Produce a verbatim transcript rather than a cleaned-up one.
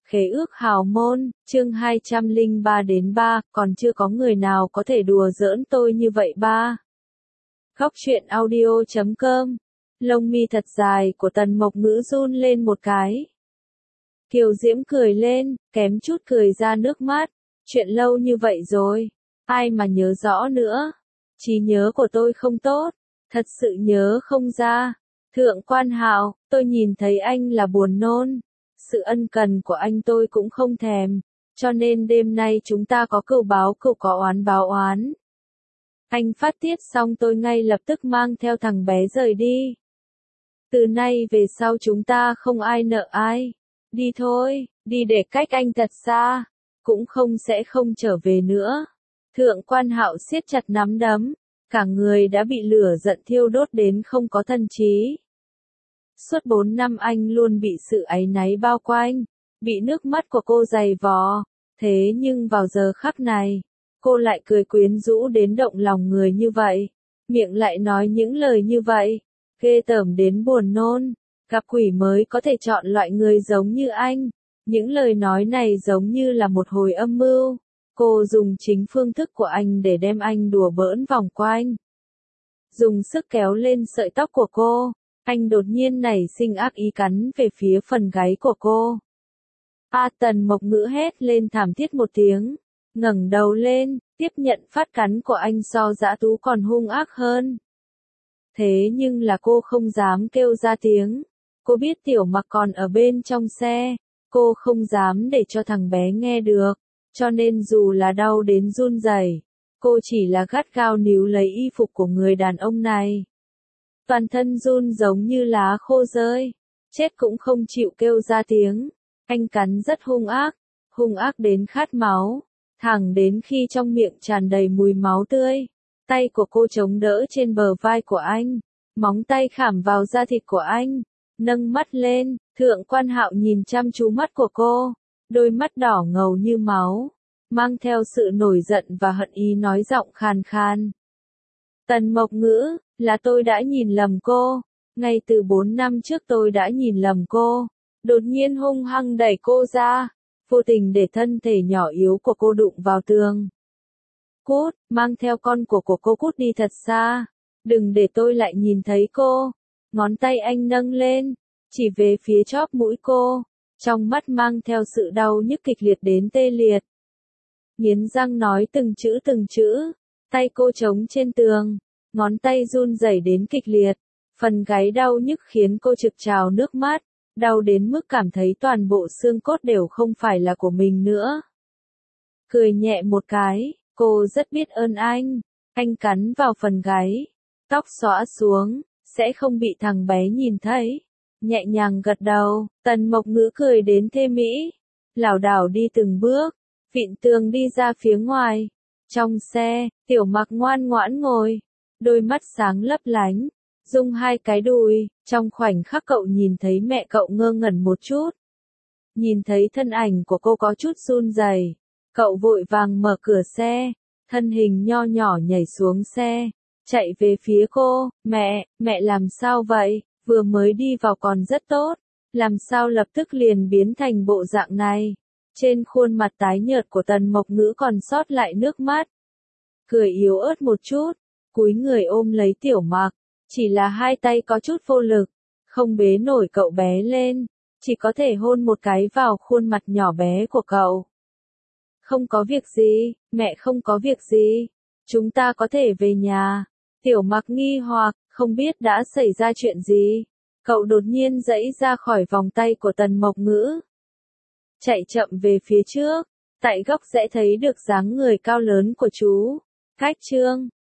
Khế ước hào môn, chương hai trăm lẻ ba đến ba, còn chưa có người nào có thể đùa giỡn tôi như vậy ba. Góc truyện audio chấm com. Lông mi thật dài của Tần Mộc Ngữ run lên một cái. Kiều Diễm cười lên, kém chút cười ra nước mắt. Chuyện lâu như vậy rồi, ai mà nhớ rõ nữa. Trí nhớ của tôi không tốt, thật sự nhớ không ra. Thượng Quan Hạo, tôi nhìn thấy anh là buồn nôn. Sự ân cần của anh tôi cũng không thèm, cho nên đêm nay chúng ta có cừu báo cừu có oán báo oán. Anh phát tiết xong tôi ngay lập tức mang theo thằng bé rời đi. Từ nay về sau chúng ta không ai nợ ai. Đi thôi, đi để cách anh thật xa, cũng không sẽ không trở về nữa. Thượng Quan Hạo siết chặt nắm đấm, cả người đã bị lửa giận thiêu đốt đến không có thần trí. Suốt bốn năm anh luôn bị sự áy náy bao quanh, bị nước mắt của cô dày vò, thế nhưng vào giờ khắc này, cô lại cười quyến rũ đến động lòng người như vậy, miệng lại nói những lời như vậy, ghê tởm đến buồn nôn, gặp quỷ mới có thể chọn loại người giống như anh, những lời nói này giống như là một hồi âm mưu, cô dùng chính phương thức của anh để đem anh đùa bỡn vòng quanh. Dùng sức kéo lên sợi tóc của cô. Anh đột nhiên nảy sinh ác ý cắn về phía phần gáy của cô. A Tần Mộc Ngữ hét lên thảm thiết một tiếng, ngẩng đầu lên, tiếp nhận phát cắn của anh so dã thú còn hung ác hơn. Thế nhưng là cô không dám kêu ra tiếng, cô biết Tiểu Mặc còn ở bên trong xe, cô không dám để cho thằng bé nghe được, cho nên dù là đau đến run rẩy, cô chỉ là gắt gao níu lấy y phục của người đàn ông này. Toàn thân run giống như lá khô rơi, chết cũng không chịu kêu ra tiếng. Anh cắn rất hung ác, hung ác đến khát máu, thẳng đến khi trong miệng tràn đầy mùi máu tươi. Tay của cô chống đỡ trên bờ vai của anh, móng tay khảm vào da thịt của anh, nâng mắt lên, Thượng Quan Hạo nhìn chăm chú mắt của cô, đôi mắt đỏ ngầu như máu, mang theo sự nổi giận và hận ý nói giọng khàn khàn. Tần Mộc Ngữ, là tôi đã nhìn lầm cô, ngay từ bốn năm trước tôi đã nhìn lầm cô, đột nhiên hung hăng đẩy cô ra, vô tình để thân thể nhỏ yếu của cô đụng vào tường. Cút, mang theo con của của cô cút đi thật xa, đừng để tôi lại nhìn thấy cô. Ngón tay anh nâng lên, chỉ về phía chóp mũi cô, trong mắt mang theo sự đau nhức kịch liệt đến tê liệt. Nghiến răng nói từng chữ từng chữ, tay cô chống trên tường. Ngón tay run rẩy đến kịch liệt, phần gáy đau nhức khiến cô trực trào nước mắt, đau đến mức cảm thấy toàn bộ xương cốt đều không phải là của mình nữa. Cười nhẹ một cái, cô rất biết ơn anh, anh cắn vào phần gáy, tóc xõa xuống, sẽ không bị thằng bé nhìn thấy. Nhẹ nhàng gật đầu, Tần Mộc Ngữ cười đến thê mỹ, lảo đảo đi từng bước, vịn tường đi ra phía ngoài. Trong xe, Tiểu Mặc ngoan ngoãn ngồi. Đôi mắt sáng lấp lánh, rung hai cái đùi, trong khoảnh khắc cậu nhìn thấy mẹ cậu ngơ ngẩn một chút. Nhìn thấy thân ảnh của cô có chút run rẩy, cậu vội vàng mở cửa xe, thân hình nho nhỏ nhảy xuống xe, chạy về phía cô, mẹ, mẹ làm sao vậy, vừa mới đi vào còn rất tốt, làm sao lập tức liền biến thành bộ dạng này. Trên khuôn mặt tái nhợt của Tần Mộc Ngữ còn sót lại nước mắt, cười yếu ớt một chút. Cúi người ôm lấy Tiểu Mặc, chỉ là hai tay có chút vô lực, không bế nổi cậu bé lên, chỉ có thể hôn một cái vào khuôn mặt nhỏ bé của cậu. Không có việc gì, mẹ không có việc gì, chúng ta có thể về nhà. Tiểu Mặc nghi hoặc, không biết đã xảy ra chuyện gì, cậu đột nhiên giãy ra khỏi vòng tay của Tần Mộc Ngữ. Chạy chậm về phía trước, tại góc sẽ thấy được dáng người cao lớn của chú. Cách chương